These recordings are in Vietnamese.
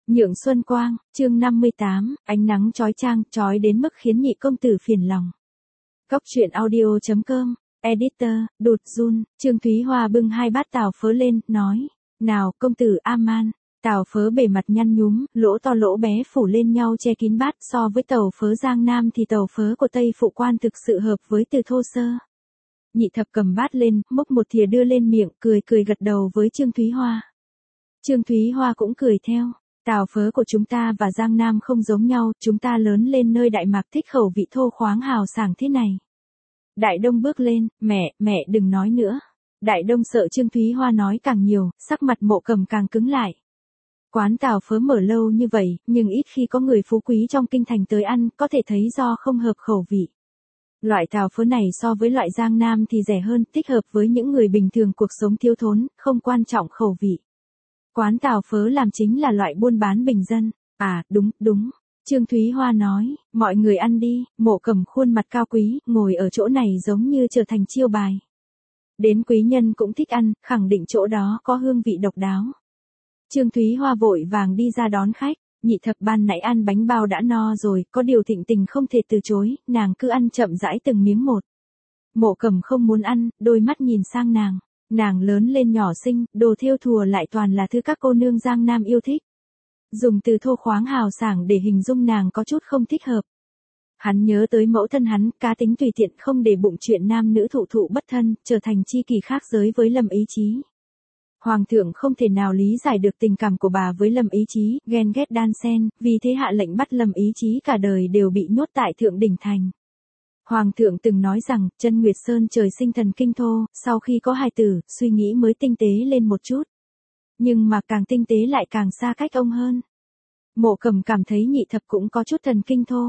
Nhượng Xuân Quang, chương 58, ánh nắng chói chang, chói đến mức khiến nhị công tử phiền lòng. Góc truyện audio.com, editor, Đột Jun, Trương Thúy Hoa bưng hai bát tàu phớ lên, nói, nào công tử A-man, tàu phớ bề mặt nhăn nhúm, lỗ to lỗ bé phủ lên nhau che kín bát, so với tàu phớ Giang Nam thì tàu phớ của Tây Phụ Quan thực sự hợp với từ thô sơ. Nhị thập cầm bát lên, múc một thìa đưa lên miệng, cười gật đầu với Trương Thúy Hoa. Trương Thúy Hoa cũng cười theo. Tàu phớ của chúng ta và Giang Nam không giống nhau, chúng ta lớn lên nơi Đại Mạc thích khẩu vị thô khoáng hào sảng thế này. Đại Đông bước lên, mẹ đừng nói nữa. Đại Đông sợ Trương Thúy Hoa nói càng nhiều, sắc mặt Mộ Cầm càng cứng lại. Quán tàu phớ mở lâu như vậy, nhưng ít khi có người phú quý trong kinh thành tới ăn, có thể thấy do không hợp khẩu vị. Loại tàu phớ này so với loại Giang Nam thì rẻ hơn, thích hợp với những người bình thường cuộc sống thiếu thốn, không quan trọng khẩu vị. Quán tàu phớ làm chính là loại buôn bán bình dân. À, đúng. Trương Thúy Hoa nói, mọi người ăn đi. Mộ Cầm khuôn mặt cao quý, ngồi ở chỗ này giống như trở thành chiêu bài. Đến quý nhân cũng thích ăn, khẳng định chỗ đó có hương vị độc đáo. Trương Thúy Hoa vội vàng đi ra đón khách. Nhị thập ban nãy ăn bánh bao đã no rồi, có điều Thịnh Tình không thể từ chối, nàng cứ ăn chậm rãi từng miếng một. Mộ Cầm không muốn ăn, đôi mắt nhìn sang nàng. Nàng lớn lên nhỏ xinh, đồ thêu thùa lại toàn là thứ các cô nương Giang Nam yêu thích. Dùng từ thô khoáng hào sảng để hình dung nàng có chút không thích hợp. Hắn nhớ tới mẫu thân hắn, cá tính tùy tiện không để bụng chuyện nam nữ thụ bất thân, trở thành chi kỷ khác giới với Lâm Ý Chí. Hoàng thượng không thể nào lý giải được tình cảm của bà với Lâm Ý Chí, ghen ghét đan xen, vì thế hạ lệnh bắt Lâm Ý Chí cả đời đều bị nhốt tại Thượng Đỉnh Thành. Hoàng thượng từng nói rằng, Chân Nguyệt Sơn trời sinh thần kinh thô, sau khi có hài tử, suy nghĩ mới tinh tế lên một chút. Nhưng mà càng tinh tế lại càng xa cách ông hơn. Mộ Cầm cảm thấy nhị thập cũng có chút thần kinh thô.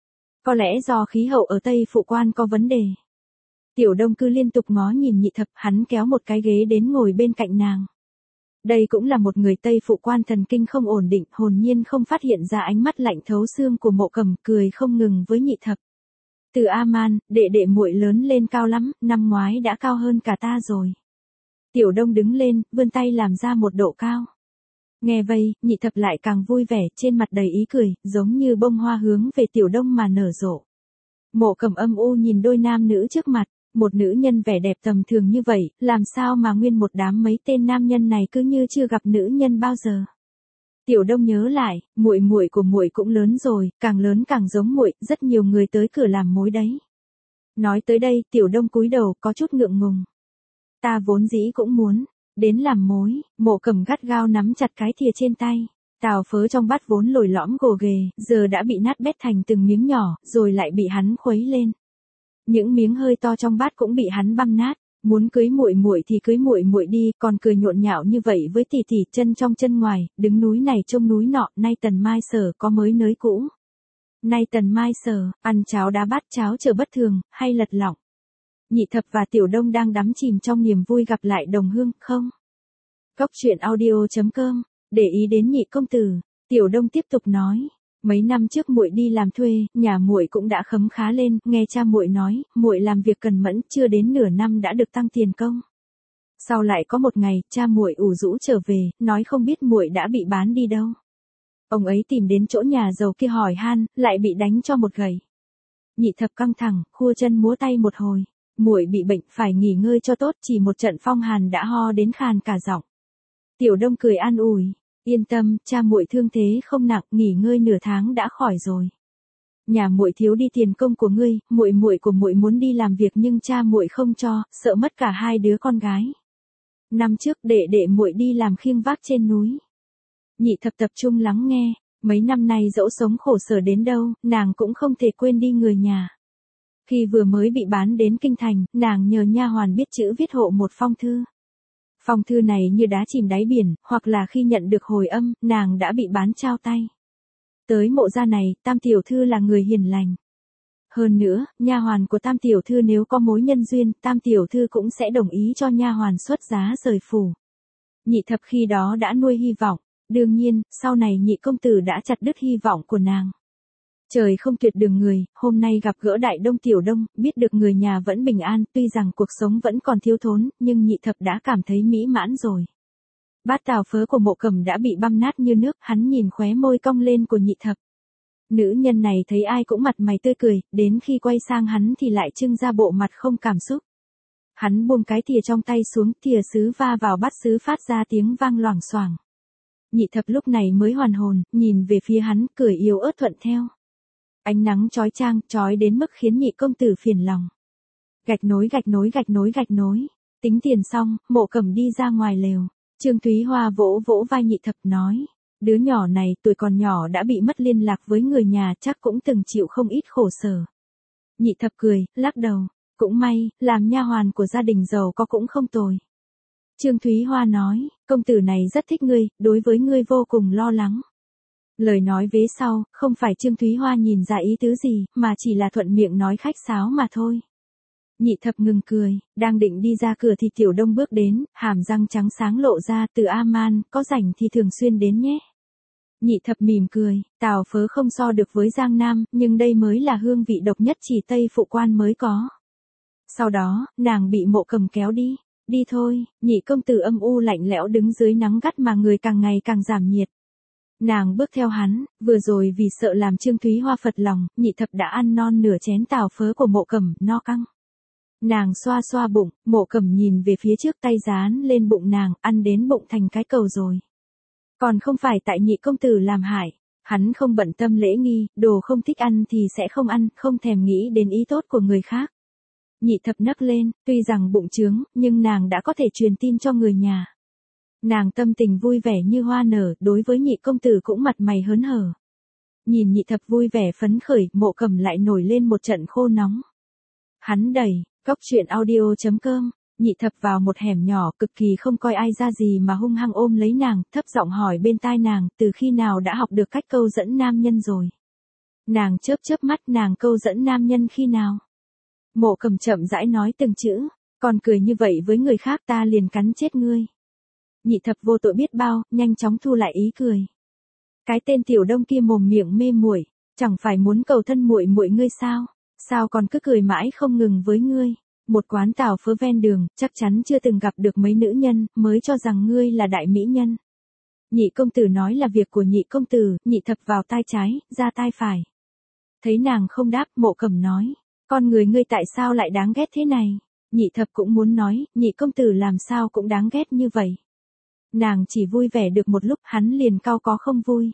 Có lẽ do khí hậu ở Tây Phụ Quan có vấn đề. Tiểu Đông cứ liên tục ngó nhìn nhị thập, hắn kéo một cái ghế đến ngồi bên cạnh nàng. Đây cũng là một người Tây Phụ Quan thần kinh không ổn định, hồn nhiên không phát hiện ra ánh mắt lạnh thấu xương của Mộ Cầm, cười không ngừng với nhị thập. Từ A-man, đệ muội lớn lên cao lắm, năm ngoái đã cao hơn cả ta rồi. Tiểu Đông đứng lên, vươn tay làm ra một độ cao. Nghe vậy, nhị thập lại càng vui vẻ, trên mặt đầy ý cười, giống như bông hoa hướng về Tiểu Đông mà nở rộ. Mộ Cầm âm u nhìn đôi nam nữ trước mặt, một nữ nhân vẻ đẹp tầm thường như vậy, làm sao mà nguyên một đám mấy tên nam nhân này cứ như chưa gặp nữ nhân bao giờ. Tiểu Đông nhớ lại, muội của muội cũng lớn rồi, càng lớn càng giống muội, rất nhiều người tới cửa làm mối đấy. Nói tới đây, Tiểu Đông cúi đầu có chút ngượng ngùng. Ta vốn dĩ cũng muốn đến làm mối. Mộ Cầm gắt gao nắm chặt cái thìa trên tay. Tàu phớ trong bát vốn lồi lõm gồ ghề, giờ đã bị nát bét thành từng miếng nhỏ, rồi lại bị hắn khuấy lên. Những miếng hơi to trong bát cũng bị hắn băm nát. Muốn cưới muội thì cưới muội đi, còn cười nhộn nhạo như vậy với tỷ tỷ, chân trong chân ngoài, đứng núi này trông núi nọ, nay Tần Mai Sở có mới nới cũ. Nay Tần Mai Sở, ăn cháo đá bát cháo chờ bất thường, hay lật lọng. Nhị thập và Tiểu Đông đang đắm chìm trong niềm vui gặp lại đồng hương, không? Góc truyện audio.com, để ý đến nhị công tử, Tiểu Đông tiếp tục nói. Mấy năm trước muội đi làm thuê, nhà muội cũng đã khấm khá lên, nghe cha muội nói, muội làm việc cần mẫn, chưa đến nửa năm đã được tăng tiền công. Sau lại có một ngày, cha muội ủ rũ trở về, nói không biết muội đã bị bán đi đâu. Ông ấy tìm đến chỗ nhà giàu kia hỏi han, lại bị đánh cho một gậy. Nhị thập căng thẳng, khua chân múa tay một hồi. Muội bị bệnh, phải nghỉ ngơi cho tốt, chỉ một trận phong hàn đã ho đến khàn cả giọng. Tiểu Đông cười an ủi. Yên tâm, cha muội thương thế không nặng, nghỉ ngơi nửa tháng đã khỏi rồi. Nhà muội thiếu đi tiền công của ngươi, muội của muội muốn đi làm việc nhưng cha muội không cho, sợ mất cả hai đứa con gái. Năm trước đệ muội đi làm khiêng vác trên núi. Nhị thập tập trung lắng nghe, mấy năm nay dẫu sống khổ sở đến đâu, nàng cũng không thể quên đi người nhà. Khi vừa mới bị bán đến kinh thành, nàng nhờ nha hoàn biết chữ viết hộ một phong thư. Phong thư này như đá chìm đáy biển, hoặc là khi nhận được hồi âm, nàng đã bị bán trao tay. Tới mộ gia này, Tam tiểu thư là người hiền lành. Hơn nữa, nha hoàn của Tam tiểu thư nếu có mối nhân duyên, Tam tiểu thư cũng sẽ đồng ý cho nha hoàn xuất giá rời phủ. Nhị thập khi đó đã nuôi hy vọng, đương nhiên, sau này nhị công tử đã chặt đứt hy vọng của nàng. Trời không tuyệt đường người, hôm nay gặp gỡ Đại Đông Tiểu Đông, biết được người nhà vẫn bình an, tuy rằng cuộc sống vẫn còn thiếu thốn, nhưng nhị thập đã cảm thấy mỹ mãn rồi. Bát tàu phớ của Mộ Cẩm đã bị băm nát như nước, hắn nhìn khóe môi cong lên của Nhị Thập. Nữ nhân này thấy ai cũng mặt mày tươi cười, đến khi quay sang hắn thì lại trưng ra bộ mặt không cảm xúc. Hắn buông cái thìa trong tay xuống, thìa sứ va vào bát sứ phát ra tiếng vang loảng xoảng. Nhị Thập lúc này mới hoàn hồn, nhìn về phía hắn, cười yếu ớt thuận theo. Ánh nắng chói chang, chói đến mức khiến Nhị công tử phiền lòng. Gạch nối gạch nối gạch nối gạch nối. Tính tiền xong, Mộ Cẩm đi ra ngoài lều. Trương Thúy Hoa vỗ vỗ vai Nhị Thập nói. Đứa nhỏ này tuổi còn nhỏ đã bị mất liên lạc với người nhà, chắc cũng từng chịu không ít khổ sở. Nhị Thập cười, lắc đầu. Cũng may, làm nha hoàn của gia đình giàu có cũng không tồi. Trương Thúy Hoa nói, công tử này rất thích ngươi, đối với ngươi vô cùng lo lắng. Lời nói vế sau, không phải Trương Thúy Hoa nhìn ra ý tứ gì, mà chỉ là thuận miệng nói khách sáo mà thôi. Nhị Thập ngừng cười, đang định đi ra cửa thì Tiểu Đông bước đến, hàm răng trắng sáng lộ ra, từ A-man, có rảnh thì thường xuyên đến nhé. Nhị Thập mỉm cười, tàu phớ không so được với Giang Nam, nhưng đây mới là hương vị độc nhất chỉ Tây Phụ Quan mới có. Sau đó, nàng bị Mộ Cẩm kéo đi. Đi thôi, Nhị công tử âm u lạnh lẽo đứng dưới nắng gắt mà người càng ngày càng giảm nhiệt. Nàng bước theo hắn, vừa rồi vì sợ làm Trương Thúy Hoa phật lòng, Nhị Thập đã ăn non nửa chén tàu phớ của Mộ Cẩm, no căng. Nàng xoa xoa bụng, Mộ Cẩm nhìn về phía trước, tay dán lên bụng nàng, ăn đến bụng thành cái cầu rồi. Còn không phải tại Nhị công tử làm hại, hắn không bận tâm lễ nghi, đồ không thích ăn thì sẽ không ăn, không thèm nghĩ đến ý tốt của người khác. Nhị Thập nấc lên, tuy rằng bụng trướng, nhưng nàng đã có thể truyền tin cho người nhà. Nàng tâm tình vui vẻ như hoa nở, đối với Nhị công tử cũng mặt mày hớn hở. Nhìn Nhị Thập vui vẻ phấn khởi, Mộ Cẩm lại nổi lên một trận khô nóng. Hắn đẩy, goctruyện.audio.com, Nhị Thập vào một hẻm nhỏ, cực kỳ không coi ai ra gì mà hung hăng ôm lấy nàng, thấp giọng hỏi bên tai nàng, từ khi nào đã học được cách câu dẫn nam nhân rồi. Nàng chớp chớp mắt, nàng câu dẫn nam nhân khi nào? Mộ Cẩm chậm rãi nói từng chữ, còn cười như vậy với người khác ta liền cắn chết ngươi. Nhị Thập vô tội biết bao, nhanh chóng thu lại ý cười. Cái tên Tiểu Đông kia mồm miệng mê muội, chẳng phải muốn cầu thân muội muội ngươi sao? Sao còn cứ cười mãi không ngừng với ngươi? Một quán tàu phớ ven đường, chắc chắn chưa từng gặp được mấy nữ nhân, mới cho rằng ngươi là đại mỹ nhân. Nhị công tử nói là việc của Nhị công tử, Nhị Thập vào tai trái, ra tai phải. Thấy nàng không đáp, Mộ Cẩm nói. Con người ngươi tại sao lại đáng ghét thế này? Nhị Thập cũng muốn nói, Nhị công tử làm sao cũng đáng ghét như vậy. Nàng chỉ vui vẻ được một lúc, hắn liền cau có không vui.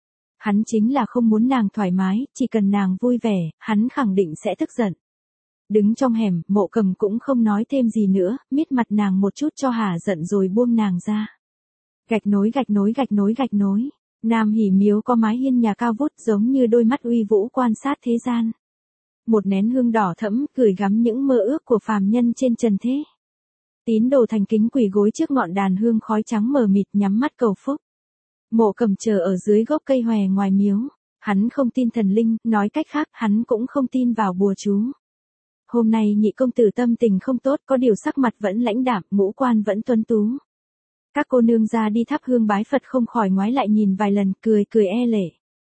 Hắn chính là không muốn nàng thoải mái, chỉ cần nàng vui vẻ, hắn khẳng định sẽ tức giận. Đứng trong hẻm, Mộ Cẩm cũng không nói thêm gì nữa, miết mặt nàng một chút cho hả giận rồi buông nàng ra. Gạch nối gạch nối gạch nối gạch nối. Nam Hỉ Miếu có mái hiên nhà cao vút giống như đôi mắt uy vũ quan sát thế gian. Một nén hương đỏ thẫm, gửi gắm những mơ ước của phàm nhân trên trần thế. Tín đồ thành kính quỳ gối trước ngọn đàn hương khói trắng mờ mịt nhắm mắt cầu phúc. Mộ Cẩm chờ ở dưới gốc cây hòe ngoài miếu. Hắn không tin thần linh, nói cách khác, hắn cũng không tin vào bùa chú. Hôm nay Nhị công tử tâm tình không tốt, có điều sắc mặt vẫn lãnh đạm, ngũ quan vẫn tuấn tú. Các cô nương ra đi thắp hương bái Phật không khỏi ngoái lại nhìn vài lần, cười cười e lệ.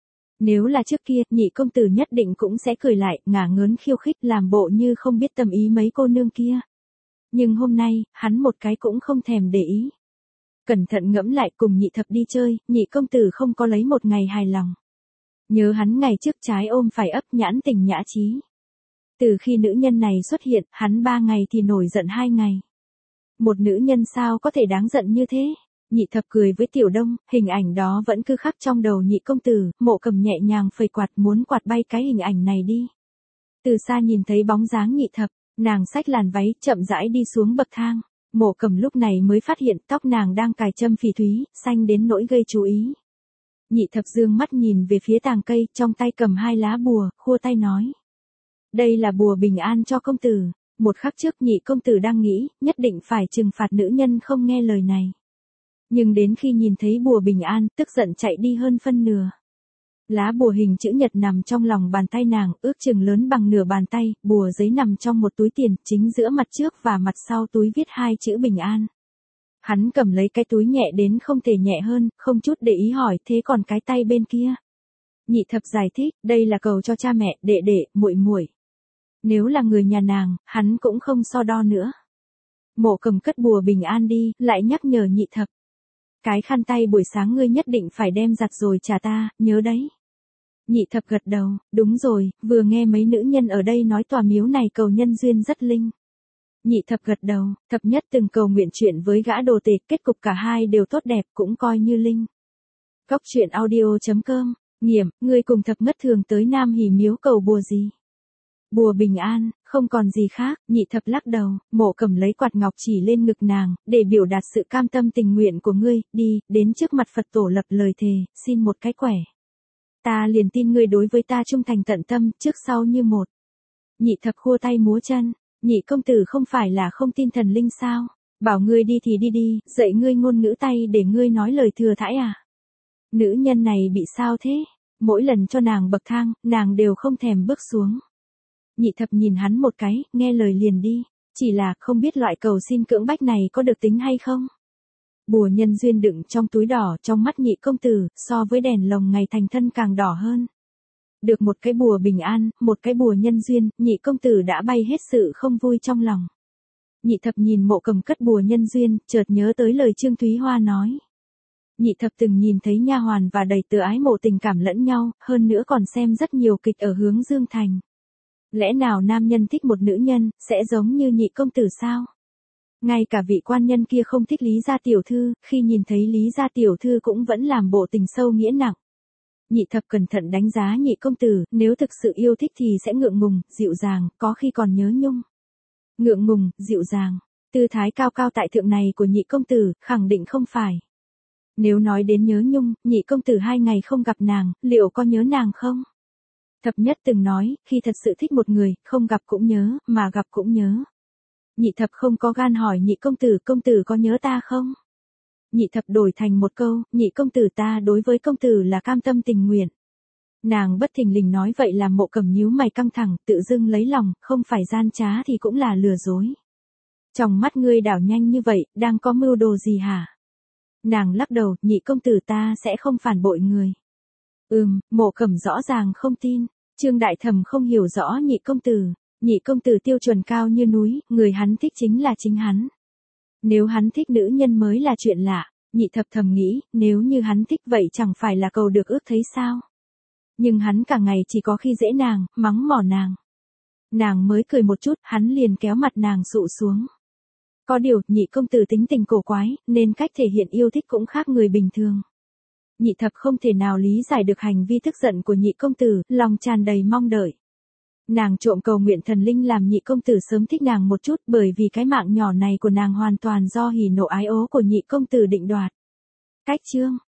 Nếu là trước kia, Nhị công tử nhất định cũng sẽ cười lại, ngả ngớn khiêu khích, làm bộ như không biết tâm ý mấy cô nương kia. Nhưng hôm nay, hắn một cái cũng không thèm để ý. Cẩn thận ngẫm lại, cùng Nhị Thập đi chơi, Nhị công tử không có lấy một ngày hài lòng. Nhớ hắn ngày trước trái ôm phải ấp, nhãn tình nhã trí. Từ khi nữ nhân này xuất hiện, hắn 3 ngày thì nổi giận 2 ngày. Một nữ nhân sao có thể đáng giận như thế? Nhị Thập cười với Tiểu Đông, hình ảnh đó vẫn cứ khắc trong đầu Nhị công tử, Mộ Cẩm nhẹ nhàng phẩy quạt muốn quạt bay cái hình ảnh này đi. Từ xa nhìn thấy bóng dáng Nhị Thập, nàng xách làn váy, chậm rãi đi xuống bậc thang. Mộ Cẩm lúc này mới phát hiện tóc nàng đang cài châm phỉ thúy, xanh đến nỗi gây chú ý. Nhị Thập dương mắt nhìn về phía tàng cây, trong tay cầm 2 lá bùa, khua tay nói. Đây là bùa bình an cho công tử. Một khắc trước Nhị công tử đang nghĩ, nhất định phải trừng phạt nữ nhân không nghe lời này. Nhưng đến khi nhìn thấy bùa bình an, tức giận chạy đi hơn phân nửa. Lá bùa hình chữ nhật nằm trong lòng bàn tay nàng, ước chừng lớn bằng nửa bàn tay, bùa giấy nằm trong một túi tiền, chính giữa mặt trước và mặt sau túi viết 2 chữ bình an. Hắn cầm lấy cái túi nhẹ đến không thể nhẹ hơn, không chút để ý hỏi, thế còn cái tay bên kia? Nhị Thập giải thích, đây là cầu cho cha mẹ, đệ đệ, muội muội. Nếu là người nhà nàng, hắn cũng không so đo nữa. Mộ Cẩm cất bùa bình an đi, lại nhắc nhở Nhị Thập. Cái khăn tay buổi sáng ngươi nhất định phải đem giặt rồi trả ta, nhớ đấy. Nhị thập gật đầu, đúng rồi, vừa nghe mấy nữ nhân ở đây nói tòa miếu này cầu nhân duyên rất linh. Nhị thập gật đầu, thập nhất từng cầu nguyện chuyện với gã đồ tể, kết cục cả hai đều tốt đẹp, cũng coi như linh. Cóc truyện audio.com, Nghiểm, ngươi cùng thập ngất thường tới Nam Hỷ miếu cầu bùa gì? Bùa bình an, không còn gì khác. Nhị thập lắc đầu, Mộ Cầm lấy quạt ngọc chỉ lên ngực nàng, để biểu đạt sự cam tâm tình nguyện của ngươi, đi, đến trước mặt Phật tổ lập lời thề, xin một cái quẻ. Ta liền tin ngươi đối với ta trung thành tận tâm, trước sau như một. Nhị thập khua tay múa chân, nhị công tử không phải là không tin thần linh sao? Bảo ngươi đi thì đi đi, dạy ngươi ngôn ngữ tay để ngươi nói lời thừa thãi à? Nữ nhân này bị sao thế? Mỗi lần cho nàng bậc thang, nàng đều không thèm bước xuống. Nhị thập nhìn hắn một cái, nghe lời liền đi. Chỉ là không biết loại cầu xin cưỡng bách này có được tính hay không? Bùa nhân duyên đựng trong túi đỏ trong mắt nhị công tử, so với đèn lồng ngày thành thân càng đỏ hơn. Được một cái bùa bình an, một cái bùa nhân duyên, nhị công tử đã bay hết sự không vui trong lòng. Nhị thập nhìn Mộ Cầm cất bùa nhân duyên, chợt nhớ tới lời Trương Thúy Hoa nói. Nhị thập từng nhìn thấy nha hoàn và đầy tớ ái mộ tình cảm lẫn nhau, hơn nữa còn xem rất nhiều kịch ở hướng Dương Thành. Lẽ nào nam nhân thích một nữ nhân, sẽ giống như nhị công tử sao? Ngay cả vị quan nhân kia không thích Lý gia tiểu thư, khi nhìn thấy Lý gia tiểu thư cũng vẫn làm bộ tình sâu nghĩa nặng. Nhị thập cẩn thận đánh giá nhị công tử, nếu thực sự yêu thích thì sẽ ngượng ngùng, dịu dàng, có khi còn nhớ nhung. Ngượng ngùng, dịu dàng, tư thái cao cao tại thượng này của nhị công tử, khẳng định không phải. Nếu nói đến nhớ nhung, nhị công tử 2 ngày không gặp nàng, liệu có nhớ nàng không? Thập nhất từng nói, khi thật sự thích một người, không gặp cũng nhớ, mà gặp cũng nhớ. Nhị thập không có gan hỏi nhị công tử có nhớ ta không? Nhị thập đổi thành một câu, nhị công tử ta đối với công tử là cam tâm tình nguyện. Nàng bất thình lình nói vậy làm Mộ Cầm nhíu mày căng thẳng, tự dưng lấy lòng, không phải gian trá thì cũng là lừa dối. Trong mắt ngươi đảo nhanh như vậy, đang có mưu đồ gì hả? Nàng lắc đầu, nhị công tử ta sẽ không phản bội người. Mộ Cầm rõ ràng không tin. Trương Đại Thẩm không hiểu rõ nhị công tử. Nhị công tử tiêu chuẩn cao như núi, người hắn thích chính là chính hắn. Nếu hắn thích nữ nhân mới là chuyện lạ. Nhị thập thầm nghĩ, nếu như hắn thích vậy chẳng phải là cầu được ước thấy sao? Nhưng hắn cả ngày chỉ có khi dễ nàng, mắng mỏ nàng. Nàng mới cười một chút, hắn liền kéo mặt nàng sụ xuống. Có điều, nhị công tử tính tình cổ quái, nên cách thể hiện yêu thích cũng khác người bình thường. Nhị thập không thể nào lý giải được hành vi tức giận của nhị công tử, lòng tràn đầy mong đợi. Nàng trộm cầu nguyện thần linh làm nhị công tử sớm thích nàng một chút, bởi vì cái mạng nhỏ này của nàng hoàn toàn do hỉ nộ ái ố của nhị công tử định đoạt. Cách chương